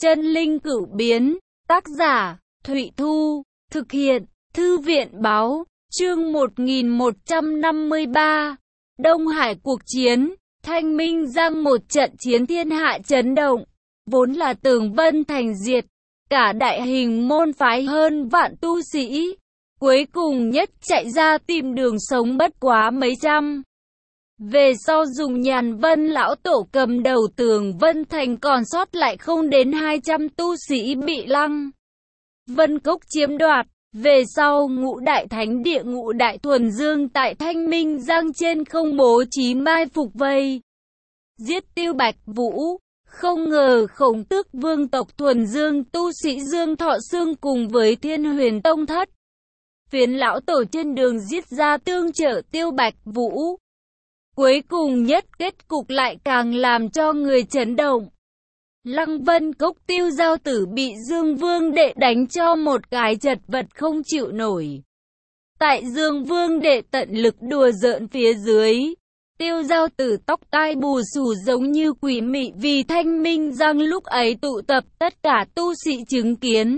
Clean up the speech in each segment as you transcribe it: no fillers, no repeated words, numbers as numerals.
Chân linh cửu biến, tác giả, Thụy Thu, thực hiện, Thư viện báo, chương 1153, Đông Hải cuộc chiến, Thanh Minh Giang một trận chiến thiên hạ chấn động, vốn là Tường Vân Thành diệt, cả đại hình môn phái hơn vạn tu sĩ, cuối cùng nhất chạy ra tìm đường sống bất quá mấy trăm. Về sau dùng Nhàn Vân lão tổ cầm đầu Tường Vân Thành còn sót lại không đến 200 tu sĩ bị Lăng Vân Cốc chiếm đoạt. Về sau Ngũ Đại Thánh Địa Ngũ Đại Thuần Dương tại Thanh Minh Giang trên không bố trí mai phục vây giết Tiêu Bạch Vũ. Không ngờ Khổng Tước vương tộc Thuần Dương tu sĩ Dương Thọ Sương cùng với Thiên Huyền Tông Thất Phiến lão tổ trên đường giết ra tương trợ Tiêu Bạch Vũ. Cuối cùng nhất kết cục lại càng làm cho người chấn động. Lăng Vân Cốc Tiêu Giao Tử bị Dương Vương Đệ đánh cho một cái chật vật không chịu nổi. Tại Dương Vương Đệ tận lực đùa giỡn phía dưới, Tiêu Giao Tử tóc tai bù xù giống như quỷ mị vì Thanh Minh Giang lúc ấy tụ tập tất cả tu sĩ chứng kiến.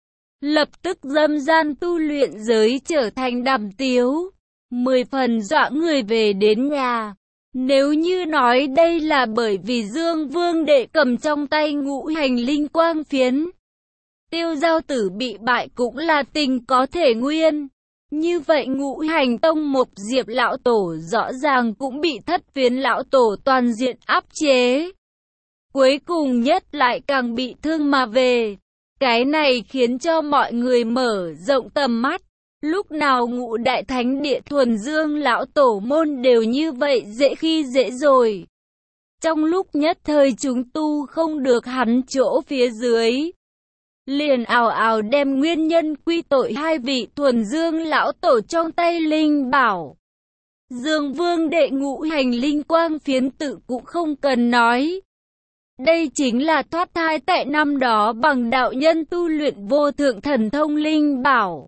Lập tức dâm gian tu luyện giới trở thành đằm tiếu, 10 phần dọa người về đến nhà. Nếu như nói đây là bởi vì Dương Vương Đệ cầm trong tay ngũ hành linh quang phiến, Tiêu Giao Tử bị bại cũng là tình có thể nguyên. Như vậy Ngũ Hành Tông Mộc Diệp lão tổ rõ ràng cũng bị Thất Phiến lão tổ toàn diện áp chế. Cuối cùng nhất lại càng bị thương mà về. Cái này khiến cho mọi người mở rộng tầm mắt. Lúc nào Ngũ Đại Thánh Địa Thuần Dương lão tổ môn đều như vậy dễ khi dễ rồi. Trong lúc nhất thời chúng tu không được hắn chỗ phía dưới, liền ào ào đem nguyên nhân quy tội hai vị Thuần Dương lão tổ trong tay linh bảo. Dương Vương Đệ ngũ hành linh quang phiến tự cũng không cần nói. Đây chính là thoát thai tại năm đó bằng đạo nhân tu luyện vô thượng thần thông linh bảo.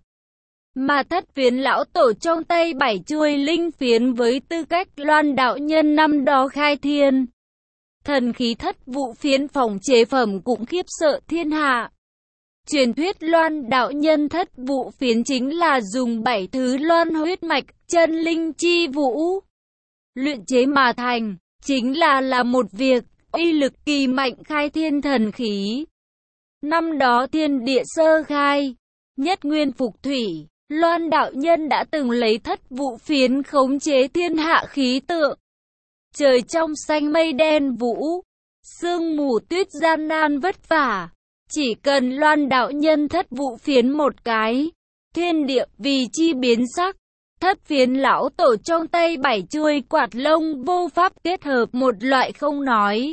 Mà Thất Phiến lão tổ trong tay 7 chuôi linh phiến với tư cách Loan đạo nhân năm đó khai thiên. Thần khí Thất Vụ phiến phòng chế phẩm cũng khiếp sợ thiên hạ. Truyền thuyết Loan đạo nhân Thất Vụ phiến chính là dùng 7 thứ loan huyết mạch, chân linh chi vũ luyện chế mà thành, chính là một việc uy lực kỳ mạnh khai thiên thần khí. Năm đó thiên địa sơ khai, nhất nguyên phục thủy, Loan đạo nhân đã từng lấy Thất Vụ phiến khống chế thiên hạ khí tượng. Trời trong xanh mây đen vũ, sương mù tuyết gian nan vất vả. Chỉ cần Loan đạo nhân Thất Vụ phiến một cái, thiên địa vì chi biến sắc. Thất Phiến lão tổ trong tay 7 chuôi quạt lông vô pháp kết hợp một loại không nói.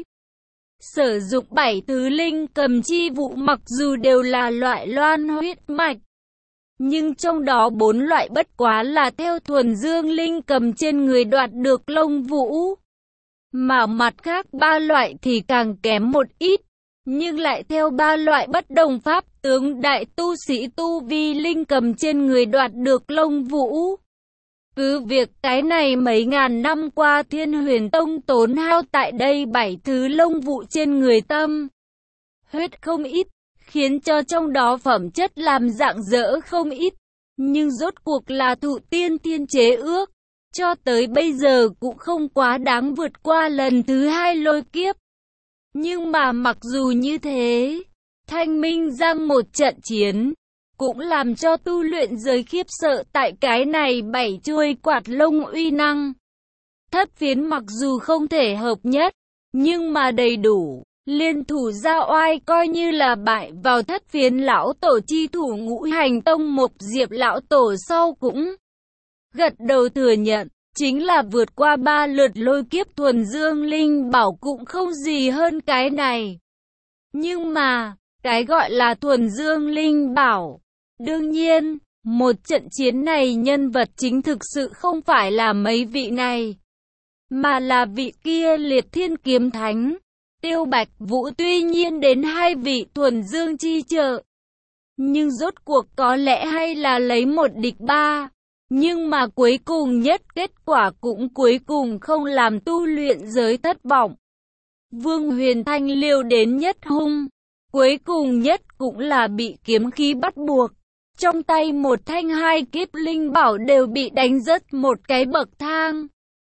Sử dụng 7 thứ linh cầm chi vụ mặc dù đều là loại loan huyết mạch, nhưng trong đó 4 loại bất quá là theo Thuần Dương linh cầm trên người đoạt được lông vũ. Mà mặt khác 3 loại thì càng kém một ít, nhưng lại theo 3 loại bất đồng pháp tướng đại tu sĩ tu vi linh cầm trên người đoạt được lông vũ. Cứ việc cái này mấy ngàn năm qua Thiên Huyền Tông tốn hao tại đây 7 thứ lông vụ trên người tâm huyết không ít, khiến cho trong đó phẩm chất làm rạng rỡ không ít, nhưng rốt cuộc là thụ tiên thiên chế ước, cho tới bây giờ cũng không quá đáng vượt qua lần thứ 2 lôi kiếp. Nhưng mà mặc dù như thế, Thanh Minh Giang một trận chiến cũng làm cho tu luyện giới khiếp sợ tại cái này 7 chuôi quạt lông uy năng. Thất Phiến mặc dù không thể hợp nhất, nhưng mà đầy đủ, liên thủ ra oai coi như là bại vào Thất Phiến lão tổ chi thủ Ngũ Hành Tông Mộc Diệp lão tổ sau cũng gật đầu thừa nhận, chính là vượt qua 3 lượt lôi kiếp Thuần Dương linh bảo cũng không gì hơn cái này. Nhưng mà, cái gọi là Thuần Dương linh bảo, đương nhiên, một trận chiến này nhân vật chính thực sự không phải là mấy vị này, mà là vị kia Liệt Thiên Kiếm Thánh, Tiêu Bạch Vũ. Tuy nhiên đến 2 vị Thuần Dương chi trợ, nhưng rốt cuộc có lẽ hay là lấy 1 địch 3. Nhưng mà cuối cùng nhất kết quả cũng cuối cùng không làm tu luyện giới thất vọng. Vương Huyền Thanh liều đến nhất hung, Cuối cùng nhất cũng là bị kiếm khí bắt buộc. Trong tay một thanh hai kiếp linh bảo đều bị đánh rớt một cái bậc thang.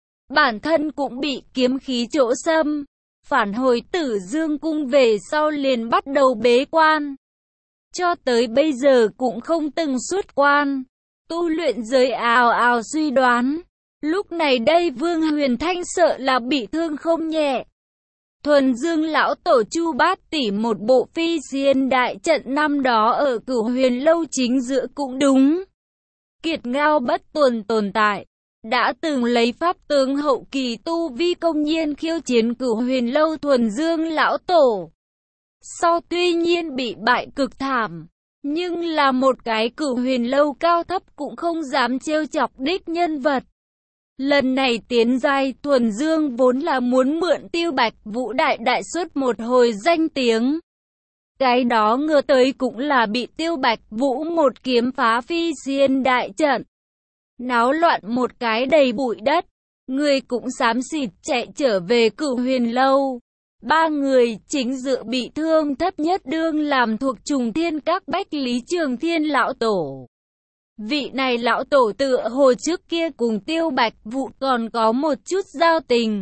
Bản thân cũng bị kiếm khí chỗ xâm. Phản hồi Tử Dương cung về sau liền bắt đầu bế quan. Cho tới bây giờ cũng không từng xuất quan. Tu luyện giới ào ào suy đoán. Lúc này đây Vương Huyền Thanh sợ là bị thương không nhẹ. Thuần Dương lão tổ Chu Bát Tỷ một bộ phi diên đại trận năm đó ở Cửu Huyền lâu chính giữa cũng đúng. Kiệt ngao bất tuần tồn tại. Đã từng lấy pháp tướng hậu kỳ tu vi công nhiên khiêu chiến Cửu Huyền lâu Thuần Dương lão tổ. Sau tuy nhiên bị bại cực thảm, nhưng là một cái Cửu Huyền lâu cao thấp cũng không dám trêu chọc đích nhân vật. Lần này tiến giai Thuần Dương vốn là muốn mượn Tiêu Bạch Vũ đại xuất một hồi danh tiếng. Cái đó ngờ tới cũng là bị Tiêu Bạch Vũ một kiếm phá phi diên đại trận. Náo loạn một cái đầy bụi đất, người cũng xám xịt chạy trở về Cửu Huyền lâu. Ba người chính dự bị thương thấp nhất đương làm thuộc Trùng Thiên Các Bách Lý Trường Thiên lão tổ. Vị này lão tổ tựa hồ trước kia cùng Tiêu Bạch Vũ còn có một chút giao tình.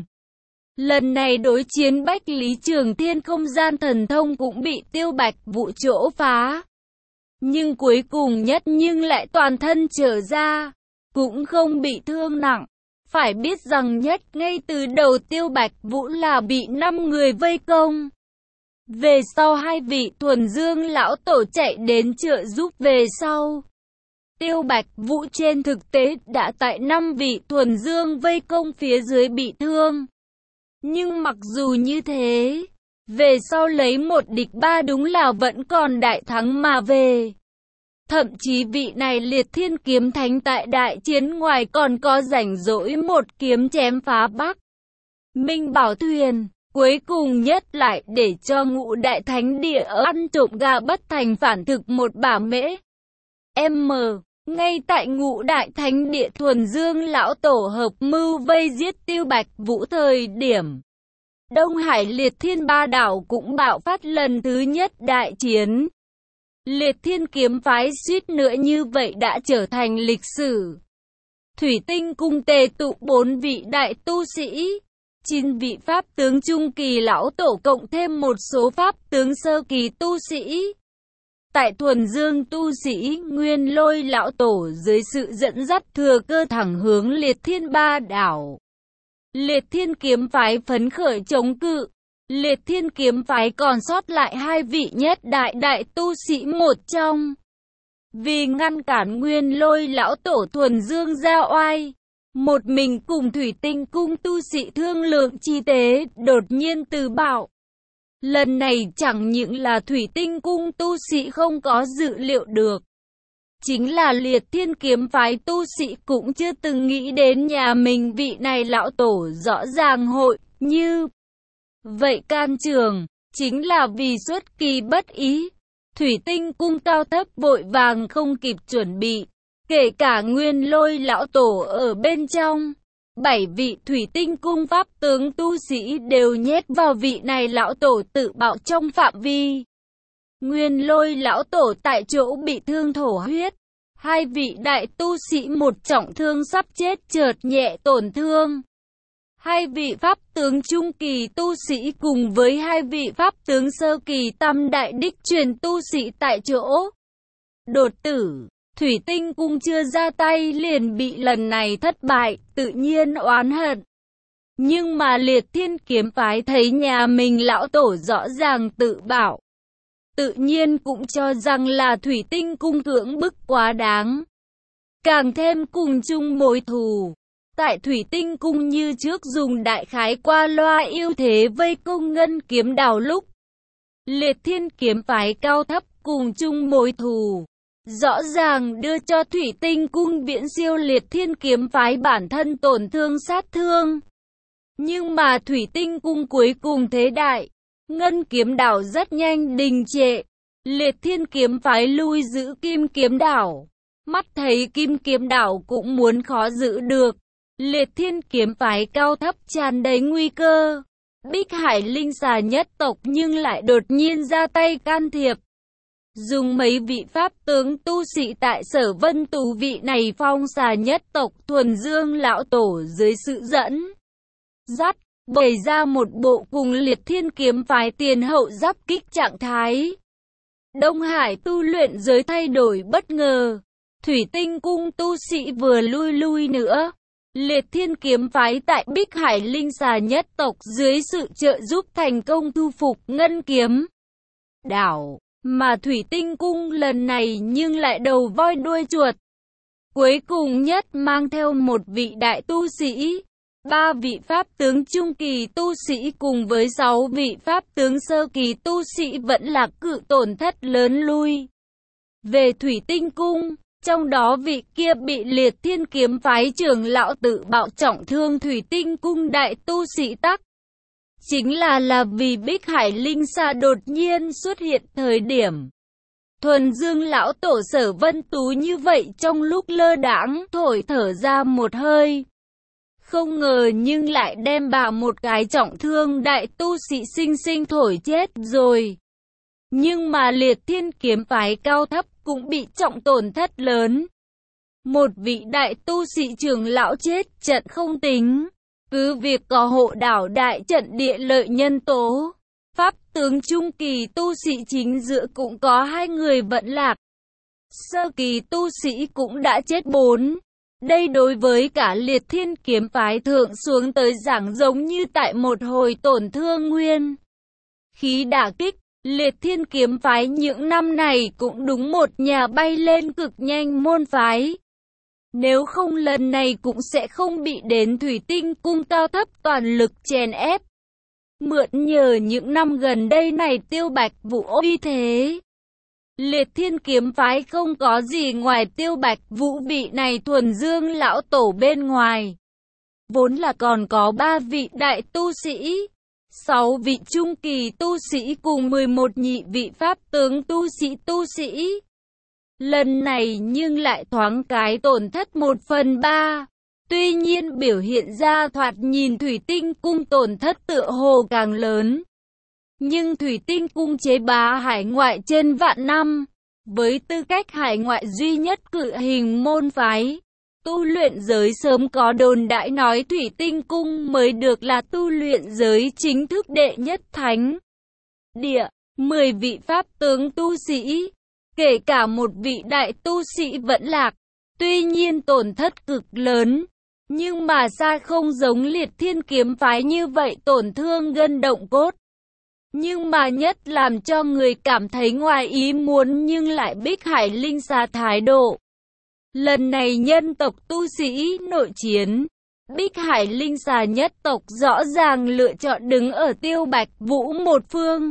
Lần này đối chiến Bách Lý Trường Thiên không gian thần thông cũng bị Tiêu Bạch Vũ chỗ phá. Nhưng cuối cùng nhất nhưng lại toàn thân trở ra, cũng không bị thương nặng. Phải biết rằng nhất ngay từ đầu Tiêu Bạch Vũ là bị 5 người vây công. Về sau hai vị Thuần Dương lão tổ chạy đến trợ giúp về sau. Tiêu Bạch Vũ trên thực tế đã tại 5 vị Thuần Dương vây công phía dưới bị thương. Nhưng mặc dù như thế, về sau lấy 1 địch 3 đúng là vẫn còn đại thắng mà về. Thậm chí vị này Liệt Thiên Kiếm Thánh tại đại chiến ngoài còn có rảnh rỗi một kiếm chém phá Bắc Minh Bảo Thuyền. Cuối cùng nhất lại để cho Ngũ Đại Thánh Địa ăn trộm gà bất thành phản thực một bả mễ. Ngay tại Ngũ Đại Thánh Địa Thuần Dương lão tổ hợp mưu vây giết Tiêu Bạch Vũ thời điểm, Đông Hải Liệt Thiên Ba đảo cũng bạo phát lần thứ nhất đại chiến. Liệt Thiên kiếm phái suýt nữa như vậy đã trở thành lịch sử. Thủy Tinh cung tề tụ 4 vị đại tu sĩ, 9 vị pháp tướng trung kỳ lão tổ cộng thêm một số pháp tướng sơ kỳ tu sĩ. Tại Thuần Dương tu sĩ Nguyên Lôi lão tổ dưới sự dẫn dắt thừa cơ thẳng hướng Liệt Thiên Ba đảo. Liệt Thiên kiếm phái phấn khởi chống cự. Liệt Thiên kiếm phái còn sót lại 2 vị nhất đại tu sĩ một trong. Vì ngăn cản Nguyên Lôi lão tổ Thuần Dương ra oai, một mình cùng Thủy Tinh cung tu sĩ thương lượng chi tế đột nhiên từ bảo. Lần này chẳng những là Thủy Tinh cung tu sĩ không có dự liệu được, chính là Liệt Thiên kiếm phái tu sĩ cũng chưa từng nghĩ đến nhà mình vị này lão tổ rõ ràng hội như vậy can trường, chính là vì xuất kỳ bất ý. Thủy Tinh cung cao thấp vội vàng không kịp chuẩn bị, kể cả Nguyên Lôi lão tổ ở bên trong. 7 vị Thủy Tinh cung pháp tướng tu sĩ đều nhét vào vị này lão tổ tự bạo trong phạm vi. Nguyên Lôi lão tổ tại chỗ bị thương thổ huyết. 2 vị đại tu sĩ một trọng thương sắp chết chợt nhẹ tổn thương. 2 vị pháp tướng trung kỳ tu sĩ cùng với 2 vị pháp tướng sơ kỳ tam đại đích truyền tu sĩ tại chỗ đột tử. Thủy Tinh cung chưa ra tay liền bị lần này thất bại, tự nhiên oán hận. Nhưng mà Liệt Thiên kiếm phái thấy nhà mình lão tổ rõ ràng tự bảo, tự nhiên cũng cho rằng là Thủy Tinh cung cưỡng bức quá đáng, càng thêm cùng chung mối thù. Tại Thủy Tinh cung như trước dùng đại khái qua loa ưu thế vây công Ngân Kiếm Đảo lúc, Liệt Thiên kiếm phái cao thấp cùng chung mối thù, rõ ràng đưa cho Thủy Tinh cung viễn siêu Liệt Thiên kiếm phái bản thân tổn thương sát thương. Nhưng mà Thủy Tinh cung cuối cùng thế đại, Ngân Kiếm Đảo rất nhanh đình trệ. Liệt Thiên kiếm phái lui giữ Kim Kiếm Đảo, mắt thấy Kim Kiếm Đảo cũng muốn khó giữ được. Liệt Thiên kiếm phái cao thấp tràn đầy nguy cơ, Bích Hải Linh xà nhất tộc nhưng lại đột nhiên ra tay can thiệp. Dùng mấy vị pháp tướng tu sĩ tại Sở Vân Tú, vị này phong xà nhất tộc thuần dương lão tổ dưới sự dẫn dắt, bày ra một bộ cùng Liệt Thiên kiếm phái tiền hậu giáp kích trạng thái. Đông Hải tu luyện giới thay đổi bất ngờ. Thủy Tinh cung tu sĩ vừa lui nữa. Liệt Thiên kiếm phái tại Bích Hải Linh xà nhất tộc dưới sự trợ giúp thành công thu phục Ngân Kiếm đảo. Mà Thủy Tinh cung lần này nhưng lại đầu voi đuôi chuột. Cuối cùng nhất mang theo một vị đại tu sĩ, 3 vị pháp tướng trung kỳ tu sĩ cùng với 6 vị pháp tướng sơ kỳ tu sĩ vẫn là cự tổn thất lớn lui về Thủy Tinh cung. Trong đó vị kia bị Liệt Thiên kiếm phái trưởng lão tự bạo trọng thương Thủy Tinh cung đại tu sĩ tắc chính là vì Bích Hải Linh xà đột nhiên xuất hiện thời điểm thuần dương lão tổ Sở Vân Tú như vậy trong lúc lơ đãng thổi thở ra một hơi. Không ngờ nhưng lại đem bà một cái trọng thương đại tu sĩ sinh thổi chết rồi. Nhưng mà Liệt Thiên kiếm phái cao thấp cũng bị trọng tổn thất lớn. Một vị đại tu sĩ trưởng lão chết trận không tính. Cứ việc có hộ đảo đại trận địa lợi nhân tố, pháp tướng trung kỳ tu sĩ chính giữa cũng có 2 người vận lạc. Sơ kỳ tu sĩ cũng đã chết 4. Đây đối với cả Liệt Thiên kiếm phái thượng xuống tới giảng giống như tại một hồi tổn thương nguyên khí đả kích. Liệt Thiên kiếm phái những năm này cũng đúng một nhà bay lên cực nhanh môn phái. Nếu không lần này cũng sẽ không bị đến Thủy Tinh cung cao thấp toàn lực chèn ép. Mượn nhờ những năm gần đây này Tiêu Bạch Vũ uy thế. Liệt Thiên kiếm phái không có gì ngoài Tiêu Bạch Vũ vị này thuần dương lão tổ bên ngoài. Vốn là còn có 3 vị đại tu sĩ, 6 vị trung kỳ tu sĩ cùng 11 nhị vị pháp tướng tu sĩ. Lần này nhưng lại thoáng cái tổn thất 1/3. Tuy nhiên biểu hiện ra thoạt nhìn Thủy Tinh cung tổn thất tựa hồ càng lớn. Nhưng Thủy Tinh cung chế bá hải ngoại trên vạn năm, với tư cách hải ngoại duy nhất cự hình môn phái, tu luyện giới sớm có đồn đại nói Thủy Tinh cung mới được là tu luyện giới chính thức đệ nhất thánh địa. 10 vị pháp tướng tu sĩ, kể cả một vị đại tu sĩ vẫn lạc, tuy nhiên tổn thất cực lớn, nhưng mà xa không giống Liệt Thiên kiếm phái như vậy tổn thương gân động cốt. Nhưng mà nhất làm cho người cảm thấy ngoài ý muốn nhưng lại Bích Hải Linh xà thái độ. Lần này nhân tộc tu sĩ nội chiến, Bích Hải Linh xà nhất tộc rõ ràng lựa chọn đứng ở Tiêu Bạch Vũ một phương.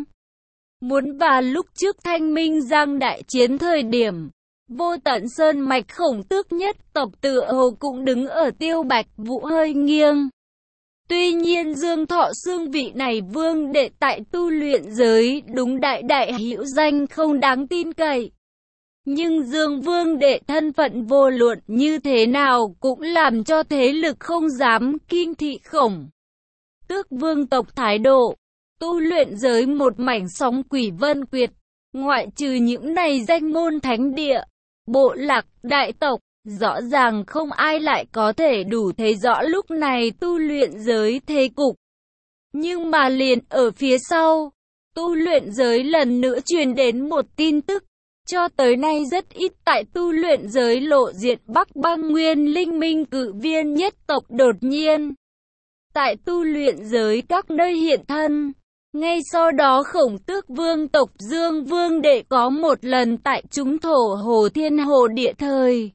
Muốn và lúc trước Thanh Minh Giang đại chiến thời điểm, Vô Tận Sơn mạch Khổng Tước nhất tộc tựa hồ cũng đứng ở Tiêu Bạch Vũ hơi nghiêng. Tuy nhiên Dương Thọ Xương vị này vương đệ tại tu luyện giới đúng đại hữu danh không đáng tin cậy. Nhưng Dương vương đệ thân phận vô luận như thế nào cũng làm cho thế lực không dám kinh thị Khổng Tước vương tộc thái độ. Tu luyện giới một mảnh sóng quỷ vân quyệt, ngoại trừ những này danh môn thánh địa, bộ lạc, đại tộc, rõ ràng không ai lại có thể đủ thấy rõ lúc này tu luyện giới thế cục. Nhưng mà liền ở phía sau, tu luyện giới lần nữa truyền đến một tin tức, cho tới nay rất ít tại tu luyện giới lộ diện Bắc Băng Nguyên Linh Minh cự viên nhất tộc đột nhiên tại tu luyện giới các nơi hiện thân. Ngay sau đó Khổng Tước vương tộc Dương vương đệ có một lần tại chúng thổ Hồ Thiên Hồ địa thời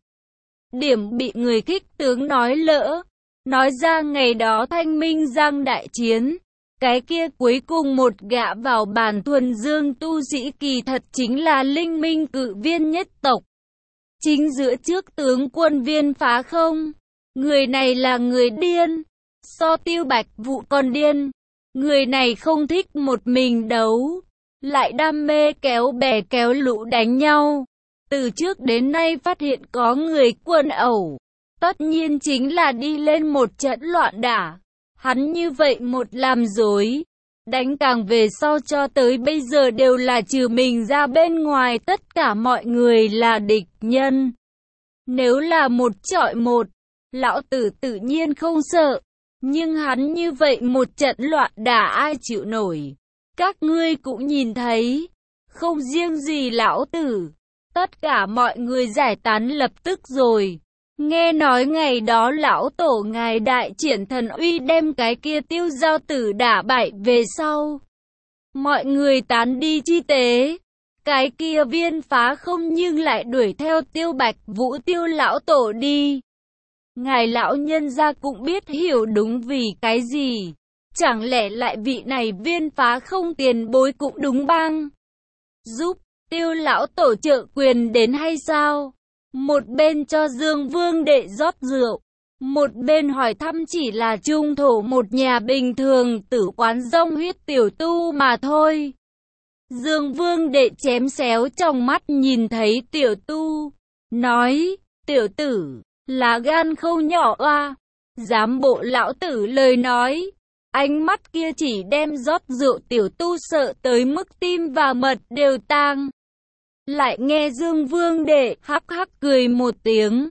điểm bị người khích tướng nói lỡ, nói ra ngày đó Thanh Minh Giang đại chiến, cái kia cuối cùng một gã vào bàn thuần dương tu sĩ kỳ thật chính là Linh Minh cự viên nhất tộc. Chính giữa trước tướng quân Viên Phá Không, người này là người điên, so Tiêu Bạch Vũ còn điên. Người này không thích một mình đấu, lại đam mê kéo bè kéo lũ đánh nhau. Từ trước đến nay phát hiện có người quần ẩu, tất nhiên chính là đi lên một trận loạn đả. Hắn như vậy một làm dối, đánh càng về sau cho tới bây giờ đều là trừ mình ra bên ngoài tất cả mọi người là địch nhân. Nếu là một chọi một, lão tử tự nhiên không sợ. Nhưng hắn như vậy một trận loạn đả ai chịu nổi. Các ngươi cũng nhìn thấy, không riêng gì lão tử, tất cả mọi người giải tán lập tức rồi. Nghe nói ngày đó lão tổ ngài đại triển thần uy đem cái kia Tiêu Giao Tử đả bại về sau. Mọi người tán đi chi tế. Cái kia Viên Phá Không nhưng lại đuổi theo Tiêu Bạch Vũ Tiêu lão tổ đi. Ngài lão nhân gia cũng biết hiểu đúng vì cái gì. Chẳng lẽ lại vị này Viên Phá Không tiền bối cũng đúng băng giúp Tiêu lão tổ trợ quyền đến hay sao? Một bên cho Dương Vương đệ rót rượu, một bên hỏi thăm chỉ là trung thổ một nhà bình thường tử quán rong huyết tiểu tu mà thôi. Dương Vương đệ chém xéo trong mắt nhìn thấy tiểu tu, nói, tiểu tử, là gan không nhỏ oa, dám bộ lão tử lời nói. Ánh mắt kia chỉ đem rót rượu tiểu tu sợ tới mức tim và mật đều tang. Lại nghe Dương Vương đệ hắc hắc cười một tiếng,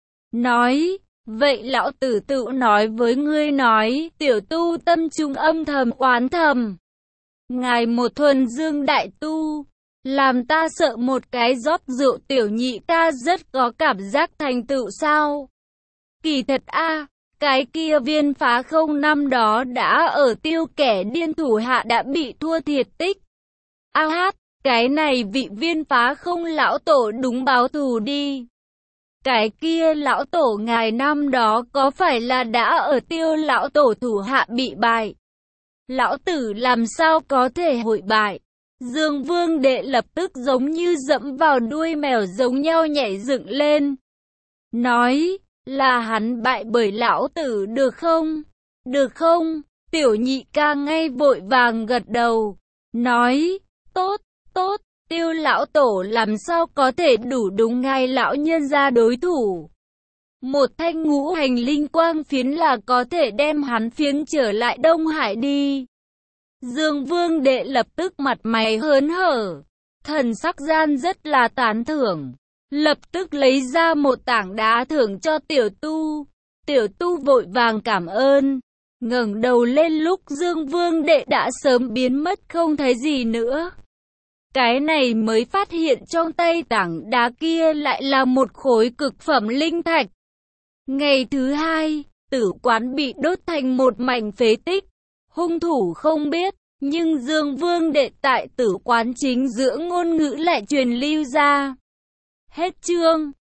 nói, vậy lão tử tự nói với ngươi nói, tiểu tu tâm trung âm thầm oán thầm. Ngài một thuần dương đại tu, làm ta sợ một cái rót rượu tiểu nhị ta rất có cảm giác thành tựu sao? Kỳ thật a, cái kia Viên Phá Không năm đó đã ở Tiêu kẻ điên thủ hạ đã bị thua thiệt tích. A hát, cái này vị Viên Phá Không lão tổ đúng báo thù đi. Cái kia lão tổ ngài năm đó có phải là đã ở Tiêu lão tổ thủ hạ bị bại? Lão tử làm sao có thể hội bại? Dương Vương đệ lập tức giống như dẫm vào đuôi mèo giống nhau nhảy dựng lên. Nói, là hắn bại bởi lão tử được không? Được không? Tiểu nhị ca ngay vội vàng gật đầu. Nói, tốt, tốt, Tiêu lão tổ làm sao có thể đủ đúng ngài lão nhân gia đối thủ. Một thanh ngũ hành linh quang phiến là có thể đem hắn phiến trở lại Đông Hải đi. Dương Vương đệ lập tức mặt mày hớn hở, thần sắc gian rất là tán thưởng, lập tức lấy ra một tảng đá thưởng cho tiểu tu. Tiểu tu vội vàng cảm ơn, ngẩng đầu lên lúc Dương Vương đệ đã sớm biến mất không thấy gì nữa. Cái này mới phát hiện trong tay tảng đá kia lại là một khối cực phẩm linh thạch. Ngày thứ hai, tử quán bị đốt thành một mảnh phế tích. Hung thủ không biết, nhưng Dương Vương đệ tại tử quán chính giữa ngôn ngữ lại truyền lưu ra. Hết chương.